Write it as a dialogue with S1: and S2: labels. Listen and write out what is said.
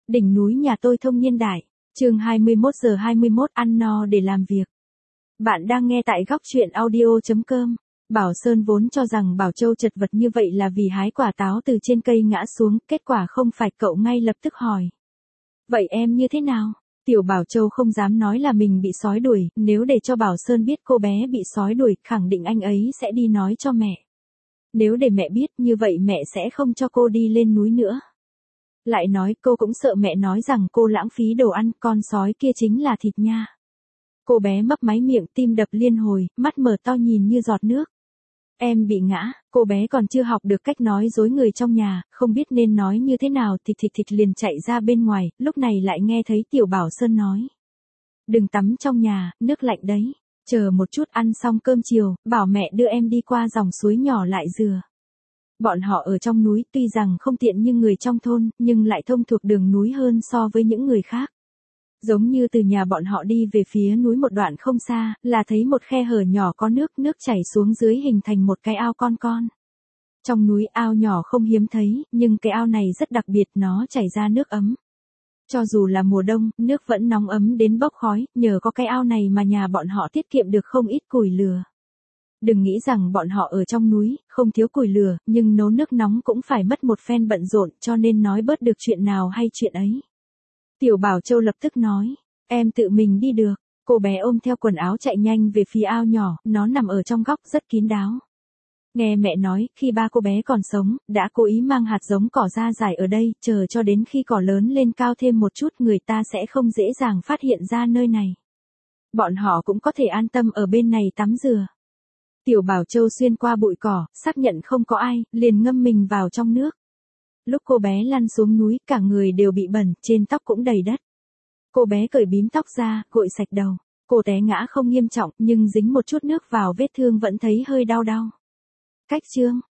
S1: Đỉnh núi nhà tôi thông niên đại. Chương 21:21 ăn no để làm việc. Bạn đang nghe tại góc truyện audio.com. Bảo Sơn vốn cho rằng Bảo Châu chật vật như vậy là vì hái quả táo từ trên cây ngã xuống, kết quả không phải, cậu ngay lập tức hỏi. Vậy em như thế nào? Tiểu Bảo Châu không dám nói là mình bị sói đuổi, nếu để cho Bảo Sơn biết cô bé bị sói đuổi, khẳng định anh ấy sẽ đi nói cho mẹ. Nếu để mẹ biết như vậy mẹ sẽ không cho cô đi lên núi nữa. Lại nói cô cũng sợ mẹ nói rằng cô lãng phí đồ ăn, con sói kia chính là thịt nha. Cô bé mấp máy miệng, tim đập liên hồi, mắt mở to nhìn như giọt nước. Em bị ngã, cô bé còn chưa học được cách nói dối người trong nhà, không biết nên nói như thế nào, thịt liền chạy ra bên ngoài, lúc này lại nghe thấy Tiểu Bảo Sơn nói. Đừng tắm trong nhà, nước lạnh đấy, chờ một chút ăn xong cơm chiều, bảo mẹ đưa em đi qua dòng suối nhỏ lại dừa. Bọn họ ở trong núi tuy rằng không tiện như người trong thôn, nhưng lại thông thuộc đường núi hơn so với những người khác. Giống như từ nhà bọn họ đi về phía núi một đoạn không xa, là thấy một khe hở nhỏ có nước chảy xuống dưới hình thành một cái ao con. Trong núi ao nhỏ không hiếm thấy, nhưng cái ao này rất đặc biệt, nó chảy ra nước ấm. Cho dù là mùa đông, nước vẫn nóng ấm đến bốc khói, nhờ có cái ao này mà nhà bọn họ tiết kiệm được không ít củi lửa. Đừng nghĩ rằng bọn họ ở trong núi, không thiếu củi lửa, nhưng nấu nước nóng cũng phải mất một phen bận rộn, cho nên nói bớt được chuyện nào hay chuyện ấy. Tiểu Bảo Châu lập tức nói, em tự mình đi được. Cô bé ôm theo quần áo chạy nhanh về phía ao nhỏ, nó nằm ở trong góc rất kín đáo. Nghe mẹ nói, khi ba cô bé còn sống, đã cố ý mang hạt giống cỏ ra rải ở đây, chờ cho đến khi cỏ lớn lên cao thêm một chút người ta sẽ không dễ dàng phát hiện ra nơi này. Bọn họ cũng có thể an tâm ở bên này tắm dừa. Tiểu Bảo Châu xuyên qua bụi cỏ, xác nhận không có ai, liền ngâm mình vào trong nước. Lúc cô bé lăn xuống núi, cả người đều bị bẩn, trên tóc cũng đầy đất. Cô bé cởi bím tóc ra, gội sạch đầu. Cô té ngã không nghiêm trọng, nhưng dính một chút nước vào vết thương vẫn thấy hơi đau. Cách chương